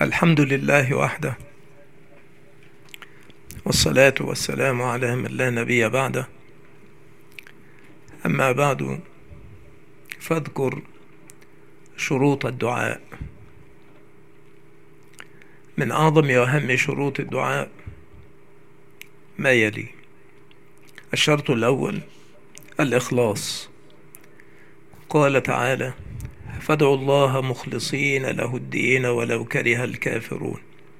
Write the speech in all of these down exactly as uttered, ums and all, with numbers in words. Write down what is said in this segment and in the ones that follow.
الحمد لله وحده، والصلاة والسلام على من لا نبي بعده. أما بعد، فاذكر شروط الدعاء. من أعظم وأهم شروط الدعاء ما يلي: الشرط الأول الإخلاص. قال تعالى: فادعوا الله مخلصين له الدين ولو كره الكافرون.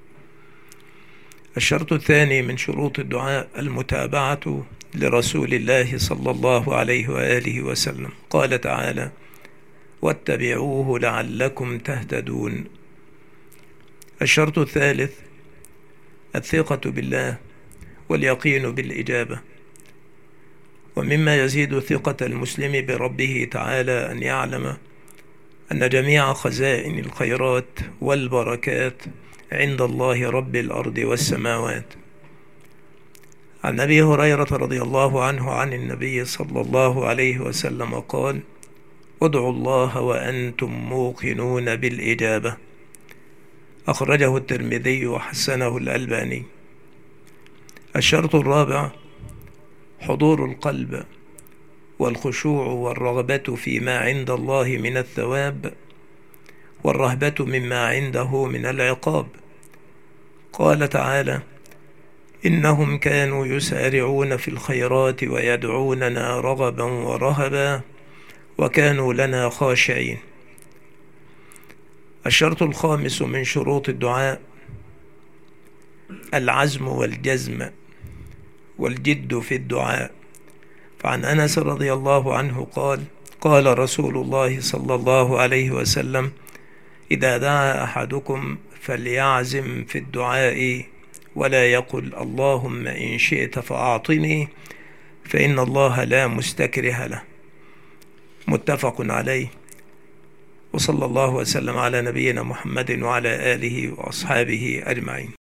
الشرط الثاني من شروط الدعاء المتابعة لرسول الله صلى الله عليه وآله وسلم. قال تعالى: واتبعوه لعلكم تهتدون. الشرط الثالث الثقة بالله واليقين بالإجابة. ومما يزيد ثقة المسلم بربه تعالى أن يعلم أن جميع خزائن الخيرات والبركات عند الله رب الأرض والسماوات. عن أبي هريرة رضي الله عنه عن النبي صلى الله عليه وسلم قال: ادعوا الله وأنتم موقنون بالإجابة. أخرجه الترمذي وحسنه الألباني. الشرط الرابع حضور القلب والخشوع والرغبة فيما عند الله من الثواب والرهبة مما عنده من العقاب. قال تعالى: إنهم كانوا يسارعون في الخيرات ويدعوننا رغبا ورهبا وكانوا لنا خاشعين. الشرط الخامس من شروط الدعاء العزم والجزم والجد في الدعاء. فعن أنس رضي الله عنه قال: قال رسول الله صلى الله عليه وسلم: إذا دعا أحدكم فليعزم في الدعاء ولا يقل اللهم إن شئت فأعطني، فإن الله لا مستكره له. متفق عليه. وصلى الله وسلم على نبينا محمد وعلى آله وأصحابه أجمعين.